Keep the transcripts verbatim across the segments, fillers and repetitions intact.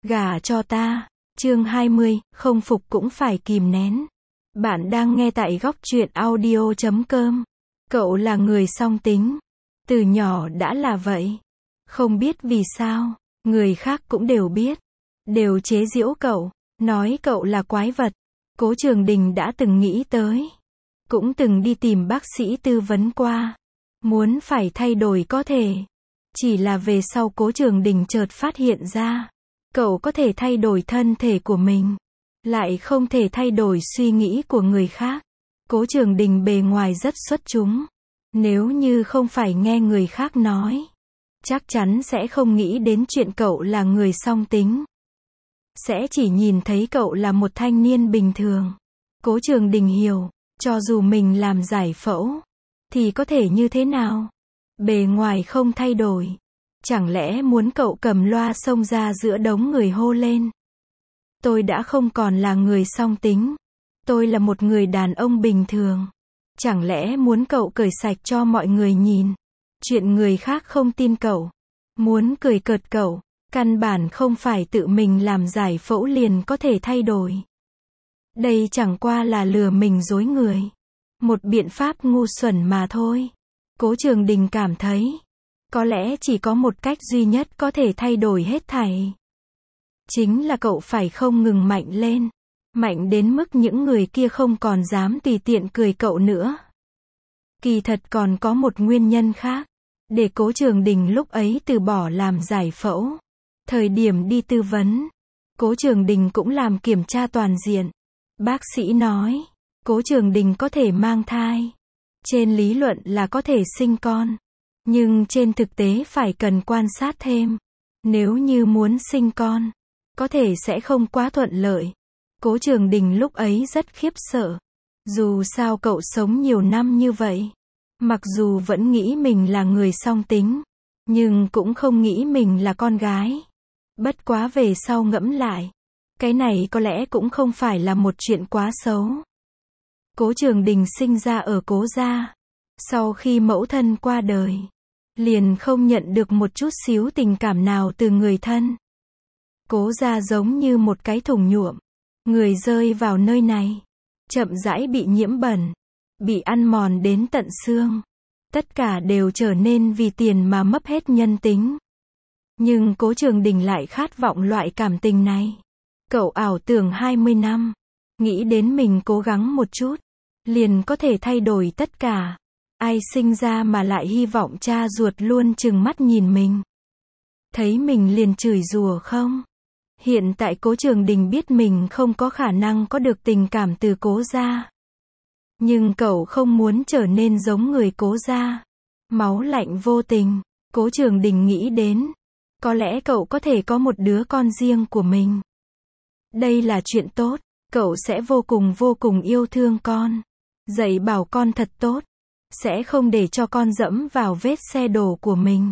Gả cho ta. Chương hai mươi, không phục cũng phải kìm nén. Bạn đang nghe tại góc truyện audio chấm com. Cậu là người song tính. Từ nhỏ đã là vậy. Không biết vì sao, người khác cũng đều biết. Đều chế giễu cậu, nói cậu là quái vật. Cố Trường Đình đã từng nghĩ tới. Cũng từng đi tìm bác sĩ tư vấn qua. Muốn phải thay đổi có thể. Chỉ là về sau Cố Trường Đình chợt phát hiện ra. Cậu có thể thay đổi thân thể của mình. Lại không thể thay đổi suy nghĩ của người khác. Cố Trường Đình bề ngoài rất xuất chúng. Nếu như không phải nghe người khác nói. Chắc chắn sẽ không nghĩ đến chuyện cậu là người song tính. Sẽ chỉ nhìn thấy cậu là một thanh niên bình thường. Cố Trường Đình hiểu. Cho dù mình làm giải phẫu. Thì có thể như thế nào? Bề ngoài không thay đổi. Chẳng lẽ muốn cậu cầm loa xông ra giữa đống người hô lên? Tôi đã không còn là người song tính. Tôi là một người đàn ông bình thường. Chẳng lẽ muốn cậu cởi sạch cho mọi người nhìn? Chuyện người khác không tin cậu. Muốn cười cợt cậu. Căn bản không phải tự mình làm giải phẫu liền có thể thay đổi. Đây chẳng qua là lừa mình dối người. Một biện pháp ngu xuẩn mà thôi. Cố Trường Đình cảm thấy. Có lẽ chỉ có một cách duy nhất có thể thay đổi hết thảy. Chính là cậu phải không ngừng mạnh lên. Mạnh đến mức những người kia không còn dám tùy tiện cười cậu nữa. Kỳ thật còn có một nguyên nhân khác. Để Cố Trường Đình lúc ấy từ bỏ làm giải phẫu. Thời điểm đi tư vấn. Cố Trường Đình cũng làm kiểm tra toàn diện. Bác sĩ nói. Cố Trường Đình có thể mang thai. Trên lý luận là có thể sinh con. Nhưng trên thực tế phải cần quan sát thêm. Nếu như muốn sinh con, có thể sẽ không quá thuận lợi. Cố Trường Đình lúc ấy rất khiếp sợ. Dù sao cậu sống nhiều năm như vậy. Mặc dù vẫn nghĩ mình là người song tính. Nhưng cũng không nghĩ mình là con gái. Bất quá về sau ngẫm lại. Cái này có lẽ cũng không phải là một chuyện quá xấu. Cố Trường Đình sinh ra ở Cố gia. Sau khi mẫu thân qua đời. Liền không nhận được một chút xíu tình cảm nào từ người thân. Cố gia giống như một cái thùng nhuộm. Người rơi vào nơi này. Chậm rãi bị nhiễm bẩn. Bị ăn mòn đến tận xương. Tất cả đều trở nên vì tiền mà mất hết nhân tính. Nhưng Cố Trường Đình lại khát vọng loại cảm tình này. Cậu ảo tưởng hai mươi năm. Nghĩ đến mình cố gắng một chút. Liền có thể thay đổi tất cả. Ai sinh ra mà lại hy vọng cha ruột luôn trừng mắt nhìn mình. Thấy mình liền chửi rủa không? Hiện tại Cố Trường Đình biết mình không có khả năng có được tình cảm từ Cố gia. Nhưng cậu không muốn trở nên giống người Cố gia. Máu lạnh vô tình. Cố Trường Đình nghĩ đến. Có lẽ cậu có thể có một đứa con riêng của mình. Đây là chuyện tốt. Cậu sẽ vô cùng vô cùng yêu thương con. Dạy bảo con thật tốt. Sẽ không để cho con dẫm vào vết xe đổ của mình.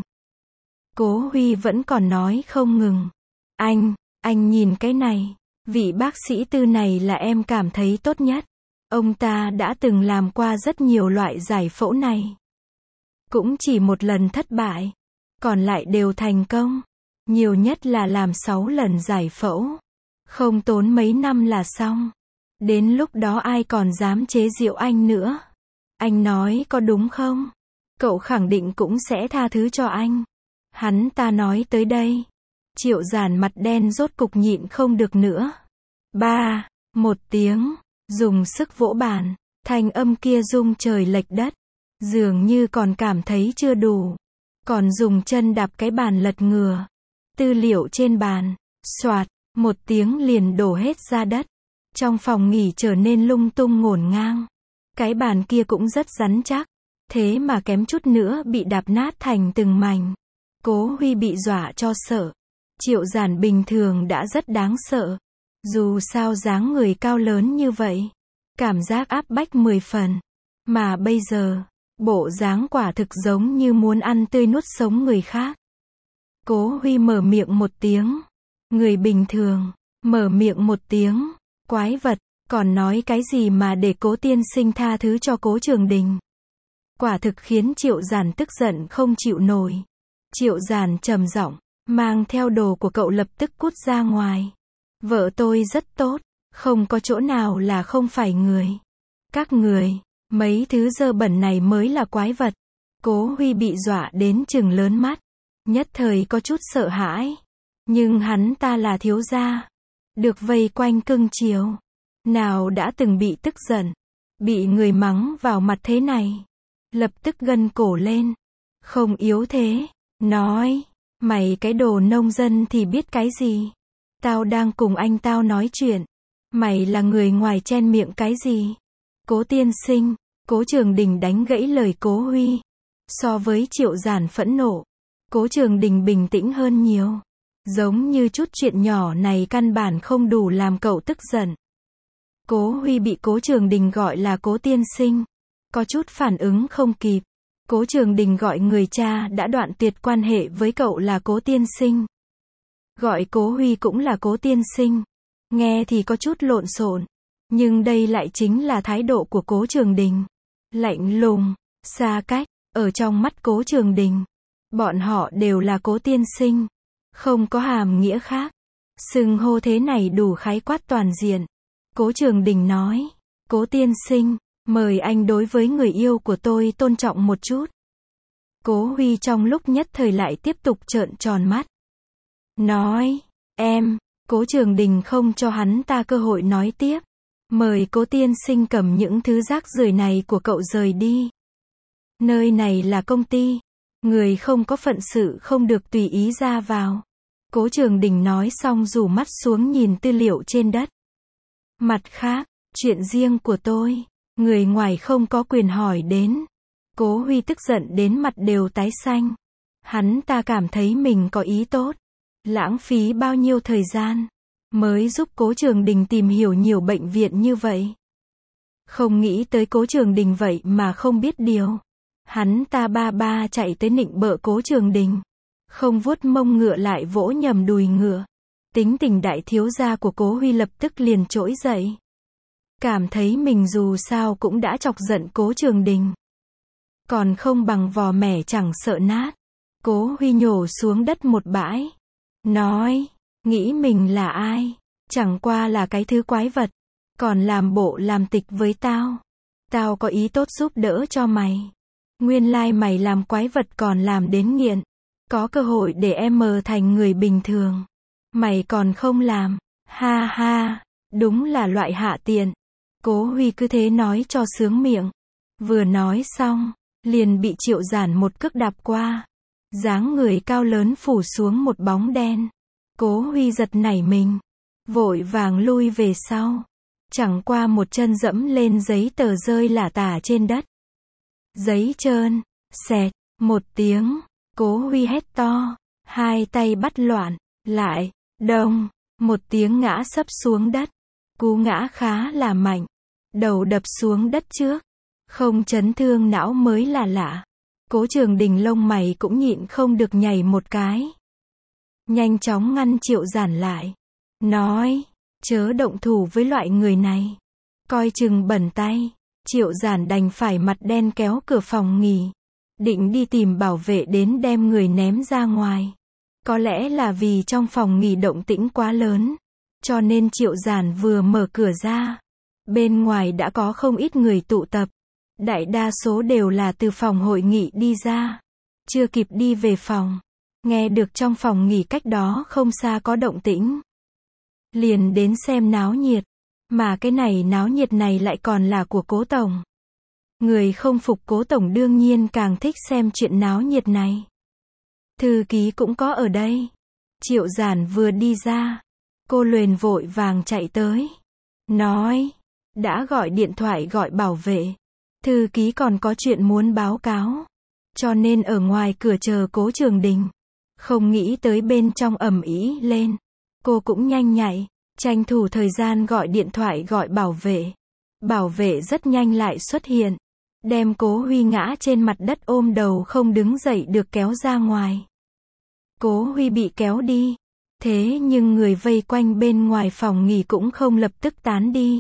Cố Huy vẫn còn nói không ngừng. Anh, anh nhìn cái này. Vị bác sĩ tư này là em cảm thấy tốt nhất. Ông ta đã từng làm qua rất nhiều loại giải phẫu này. Cũng chỉ một lần thất bại. Còn lại đều thành công. Nhiều nhất là làm sáu lần giải phẫu. Không tốn mấy năm là xong. Đến lúc đó ai còn dám chế giễu anh nữa. Anh nói có đúng không? Cậu khẳng định cũng sẽ tha thứ cho anh. Hắn ta nói tới đây. Triệu Giản mặt đen rốt cục nhịn không được nữa. Ba, một tiếng. Dùng sức vỗ bàn. Thanh âm kia rung trời lệch đất. Dường như còn cảm thấy chưa đủ. Còn dùng chân đạp cái bàn lật ngừa. Tư liệu trên bàn. Xoạt. Một tiếng liền đổ hết ra đất. Trong phòng nghỉ trở nên lung tung ngổn ngang. Cái bàn kia cũng rất rắn chắc. Thế mà kém chút nữa bị đạp nát thành từng mảnh. Cố Huy bị dọa cho sợ. Triệu Giản bình thường đã rất đáng sợ. Dù sao dáng người cao lớn như vậy. Cảm giác áp bách mười phần. Mà bây giờ, bộ dáng quả thực giống như muốn ăn tươi nuốt sống người khác. Cố Huy mở miệng một tiếng. Người bình thường. Mở miệng một tiếng. Quái vật. Còn nói cái gì mà để Cố tiên sinh tha thứ cho Cố Trường Đình. Quả thực khiến Triệu Giản tức giận không chịu nổi. Triệu Giản trầm giọng. mang theo đồ của cậu lập tức cút ra ngoài. Vợ tôi rất tốt, không có chỗ nào là không phải người. Các người, mấy thứ dơ bẩn này mới là quái vật. Cố Huy bị dọa đến trừng lớn mắt, nhất thời có chút sợ hãi. Nhưng hắn ta là thiếu gia, được vây quanh cưng chiều, nào đã từng bị tức giận, bị người mắng vào mặt thế này. Lập tức gân cổ lên, không yếu thế, nói, mày cái đồ nông dân thì biết cái gì. Tao đang cùng anh tao nói chuyện, mày là người ngoài chen miệng cái gì. Cố tiên sinh, Cố Trường Đình đánh gãy lời Cố Huy. So với Triệu Giản phẫn nộ, Cố Trường Đình bình tĩnh hơn nhiều. Giống như chút chuyện nhỏ này căn bản không đủ làm cậu tức giận. Cố Huy bị Cố Trường Đình gọi là Cố tiên sinh, có chút phản ứng không kịp. Cố Trường Đình gọi người cha đã đoạn tuyệt quan hệ với cậu là Cố tiên sinh. Gọi Cố Huy cũng là Cố tiên sinh. Nghe thì có chút lộn xộn, nhưng đây lại chính là thái độ của Cố Trường Đình. Lạnh lùng, xa cách, ở trong mắt Cố Trường Đình, bọn họ đều là Cố tiên sinh, không có hàm nghĩa khác. Xưng hô thế này đủ khái quát toàn diện. Cố Trường Đình nói, Cố tiên sinh, mời anh đối với người yêu của tôi tôn trọng một chút. Cố Huy trong lúc nhất thời lại tiếp tục trợn tròn mắt. Nói, em, Cố Trường Đình không cho hắn ta cơ hội nói tiếp. Mời Cố tiên sinh cầm những thứ rác rưởi này của cậu rời đi. Nơi này là công ty, người không có phận sự không được tùy ý ra vào. Cố Trường Đình nói xong rủ mắt xuống nhìn tư liệu trên đất. Mặt khác, chuyện riêng của tôi, người ngoài không có quyền hỏi đến. Cố Huy tức giận đến mặt đều tái xanh. Hắn ta cảm thấy mình có ý tốt, lãng phí bao nhiêu thời gian, mới giúp Cố Trường Đình tìm hiểu nhiều bệnh viện như vậy. Không nghĩ tới Cố Trường Đình vậy mà không biết điều. Hắn ta ba ba chạy tới nịnh bợ Cố Trường Đình. Không vuốt mông ngựa lại vỗ nhầm đùi ngựa. Tính tình đại thiếu gia của Cố Huy lập tức liền trỗi dậy. Cảm thấy mình dù sao cũng đã chọc giận Cố Trường Đình. Còn không bằng vò mẻ chẳng sợ nát. Cố Huy nhổ xuống đất một bãi. Nói, nghĩ mình là ai? Chẳng qua là cái thứ quái vật. Còn làm bộ làm tịch với tao. Tao có ý tốt giúp đỡ cho mày. Nguyên lai mày làm quái vật còn làm đến nghiện. Có cơ hội để em mờ thành người bình thường. Mày còn không làm. Ha ha, đúng là loại hạ tiện. Cố Huy cứ thế nói cho sướng miệng. Vừa nói xong, liền bị Triệu Giản một cước đạp qua. Dáng người cao lớn phủ xuống một bóng đen. Cố Huy giật nảy mình, vội vàng lui về sau. Chẳng qua một chân dẫm lên giấy tờ rơi lả tả trên đất. Giấy trơn, xẹt, một tiếng, Cố Huy hét to, hai tay bắt loạn, lại, đông, một tiếng ngã sấp xuống đất. Cú ngã khá là mạnh, đầu đập xuống đất trước, không chấn thương não mới là lạ. Cố Trường Đình lông mày cũng nhịn không được nhảy một cái. Nhanh chóng ngăn Triệu Giản lại. Nói, chớ động thủ với loại người này. Coi chừng bẩn tay. Triệu Giản đành phải mặt đen kéo cửa phòng nghỉ. Định đi tìm bảo vệ đến đem người ném ra ngoài. Có lẽ là vì trong phòng nghỉ động tĩnh quá lớn. Cho nên Triệu Giản vừa mở cửa ra. Bên ngoài đã có không ít người tụ tập. Đại đa số đều là từ phòng hội nghị đi ra. Chưa kịp đi về phòng. Nghe được trong phòng nghỉ cách đó không xa có động tĩnh. Liền đến xem náo nhiệt. Mà cái này náo nhiệt này lại còn là của Cố Tổng. Người không phục Cố Tổng đương nhiên càng thích xem chuyện náo nhiệt này. Thư ký cũng có ở đây. Triệu Giản vừa đi ra. Cô Luyện vội vàng chạy tới. Nói, đã gọi điện thoại gọi bảo vệ. Thư ký còn có chuyện muốn báo cáo. Cho nên ở ngoài cửa chờ Cố Trường Đình. Không nghĩ tới bên trong ầm ĩ lên. Cô cũng nhanh nhạy, tranh thủ thời gian gọi điện thoại gọi bảo vệ. Bảo vệ rất nhanh lại xuất hiện. Đem Cố Huy ngã trên mặt đất ôm đầu không đứng dậy được kéo ra ngoài. Cố Huy bị kéo đi. Thế nhưng người vây quanh bên ngoài phòng nghỉ cũng không lập tức tán đi.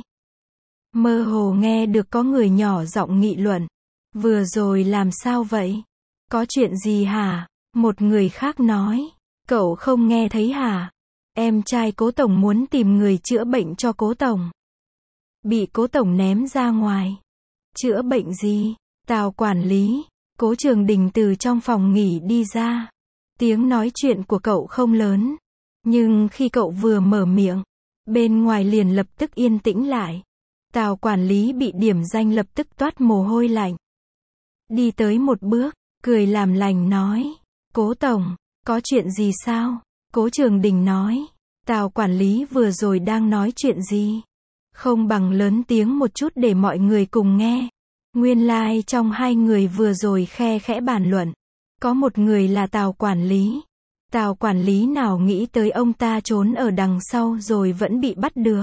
Mơ hồ nghe được có người nhỏ giọng nghị luận. Vừa rồi làm sao vậy? Có chuyện gì hả? Một người khác nói. Cậu không nghe thấy hả? Em trai Cố Tổng muốn tìm người chữa bệnh cho Cố Tổng. Bị Cố Tổng ném ra ngoài. Chữa bệnh gì? Tào quản lý. Cố Trường Đình từ trong phòng nghỉ đi ra. Tiếng nói chuyện của cậu không lớn. Nhưng khi cậu vừa mở miệng, bên ngoài liền lập tức yên tĩnh lại. Tào quản lý bị điểm danh lập tức toát mồ hôi lạnh. Đi tới một bước, cười làm lành nói. Cố Tổng, có chuyện gì sao? Cố Trường Đình nói. Tào quản lý vừa rồi đang nói chuyện gì? Không bằng lớn tiếng một chút để mọi người cùng nghe. Nguyên lai like trong hai người vừa rồi khe khẽ bàn luận. Có một người là Tào quản lý. Tào quản lý nào nghĩ tới ông ta trốn ở đằng sau rồi vẫn bị bắt được.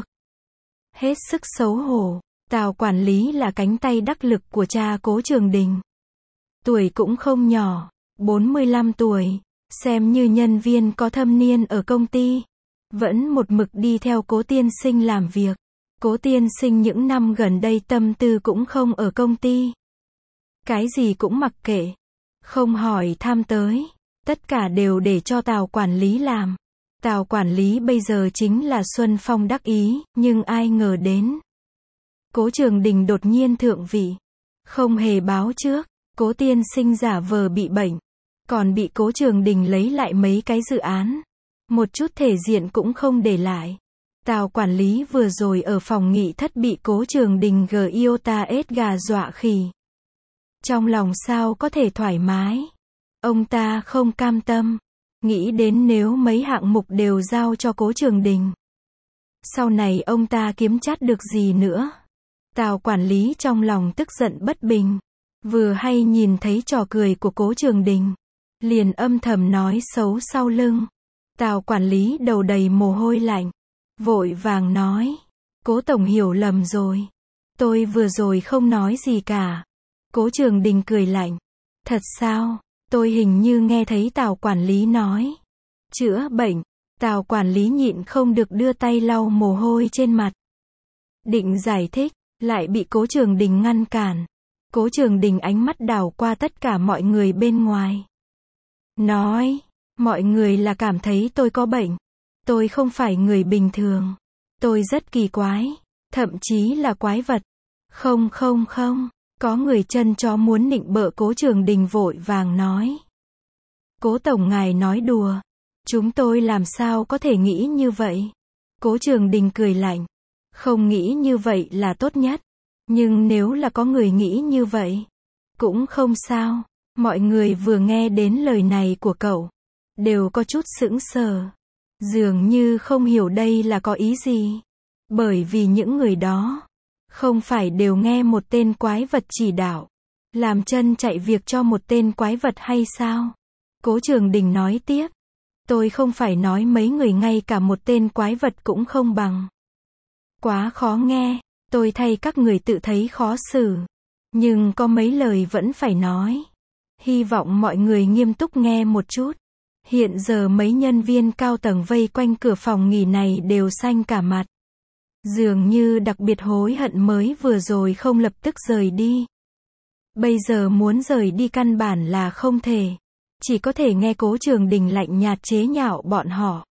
Hết sức xấu hổ. Tào quản lý là cánh tay đắc lực của cha Cố Trường Đình. Tuổi cũng không nhỏ, bốn mươi lăm tuổi, xem như nhân viên có thâm niên ở công ty. Vẫn một mực đi theo Cố tiên sinh làm việc. Cố tiên sinh những năm gần đây tâm tư cũng không ở công ty. Cái gì cũng mặc kệ. Không hỏi thăm tới. Tất cả đều để cho Tào quản lý làm. Tào quản lý bây giờ chính là Xuân Phong đắc ý, nhưng ai ngờ đến. Cố Trường Đình đột nhiên thượng vị. Không hề báo trước. Cố tiên sinh giả vờ bị bệnh. Còn bị Cố Trường Đình lấy lại mấy cái dự án. Một chút thể diện cũng không để lại. Tào quản lý vừa rồi ở phòng nghị thất bị Cố Trường Đình gờ iota ết gà dọa khỉ. Trong lòng sao có thể thoải mái. Ông ta không cam tâm. Nghĩ đến nếu mấy hạng mục đều giao cho Cố Trường Đình. Sau này ông ta kiếm chát được gì nữa. Tào quản lý trong lòng tức giận bất bình. Vừa hay nhìn thấy trò cười của Cố Trường Đình. Liền âm thầm nói xấu sau lưng. Tào quản lý đầu đầy mồ hôi lạnh. Vội vàng nói. Cố Tổng hiểu lầm rồi. Tôi vừa rồi không nói gì cả. Cố Trường Đình cười lạnh. Thật sao? Tôi hình như nghe thấy Tào quản lý nói. Chữa bệnh. Tào quản lý nhịn không được đưa tay lau mồ hôi trên mặt. Định giải thích, lại bị Cố Trường Đình ngăn cản. Cố Trường Đình ánh mắt đảo qua tất cả mọi người bên ngoài. Nói, mọi người là cảm thấy tôi có bệnh. Tôi không phải người bình thường. Tôi rất kỳ quái. Thậm chí là quái vật. Không không không. Có người chân chó muốn nịnh bợ. Cố Trường Đình vội vàng nói. Cố Tổng ngài nói đùa. Chúng tôi làm sao có thể nghĩ như vậy. Cố Trường Đình cười lạnh. Không nghĩ như vậy là tốt nhất. Nhưng nếu là có người nghĩ như vậy, cũng không sao. Mọi người vừa nghe đến lời này của cậu, đều có chút sững sờ. Dường như không hiểu đây là có ý gì. Bởi vì những người đó, không phải đều nghe một tên quái vật chỉ đạo, làm chân chạy việc cho một tên quái vật hay sao? Cố Trường Đình nói tiếp. Tôi không phải nói mấy người ngay cả một tên quái vật cũng không bằng. Quá khó nghe. Tôi thay các người tự thấy khó xử. Nhưng có mấy lời vẫn phải nói. Hy vọng mọi người nghiêm túc nghe một chút. Hiện giờ mấy nhân viên cao tầng vây quanh cửa phòng nghỉ này đều xanh cả mặt. Dường như đặc biệt hối hận mới vừa rồi không lập tức rời đi. Bây giờ muốn rời đi căn bản là không thể. Chỉ có thể nghe Cố Trường Đình lạnh nhạt chế nhạo bọn họ.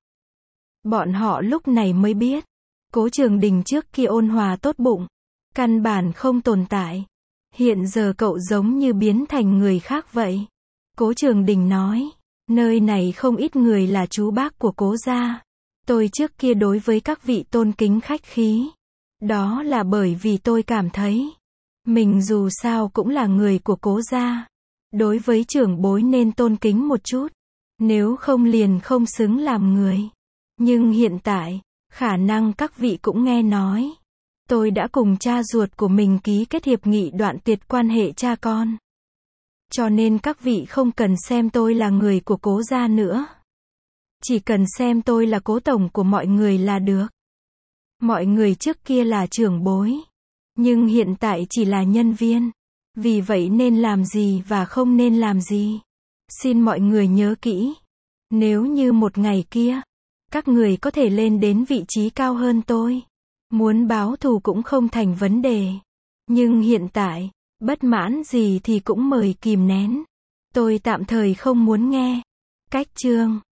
Bọn họ lúc này mới biết. Cố Trường Đình trước kia ôn hòa tốt bụng. Căn bản không tồn tại. Hiện giờ cậu giống như biến thành người khác vậy. Cố Trường Đình nói. Nơi này không ít người là chú bác của Cố gia. Tôi trước kia đối với các vị tôn kính khách khí. Đó là bởi vì tôi cảm thấy. Mình dù sao cũng là người của Cố gia. Đối với trưởng bối nên tôn kính một chút. Nếu không liền không xứng làm người. Nhưng hiện tại, khả năng các vị cũng nghe nói. Tôi đã cùng cha ruột của mình ký kết hiệp nghị đoạn tuyệt quan hệ cha con. Cho nên các vị không cần xem tôi là người của Cố gia nữa. Chỉ cần xem tôi là Cố Tổng của mọi người là được. Mọi người trước kia là trưởng bối. Nhưng hiện tại chỉ là nhân viên. Vì vậy nên làm gì và không nên làm gì. Xin mọi người nhớ kỹ. Nếu như một ngày kia, các người có thể lên đến vị trí cao hơn tôi. Muốn báo thù cũng không thành vấn đề. Nhưng hiện tại, bất mãn gì thì cũng mời kìm nén. Tôi tạm thời không muốn nghe. Cách chương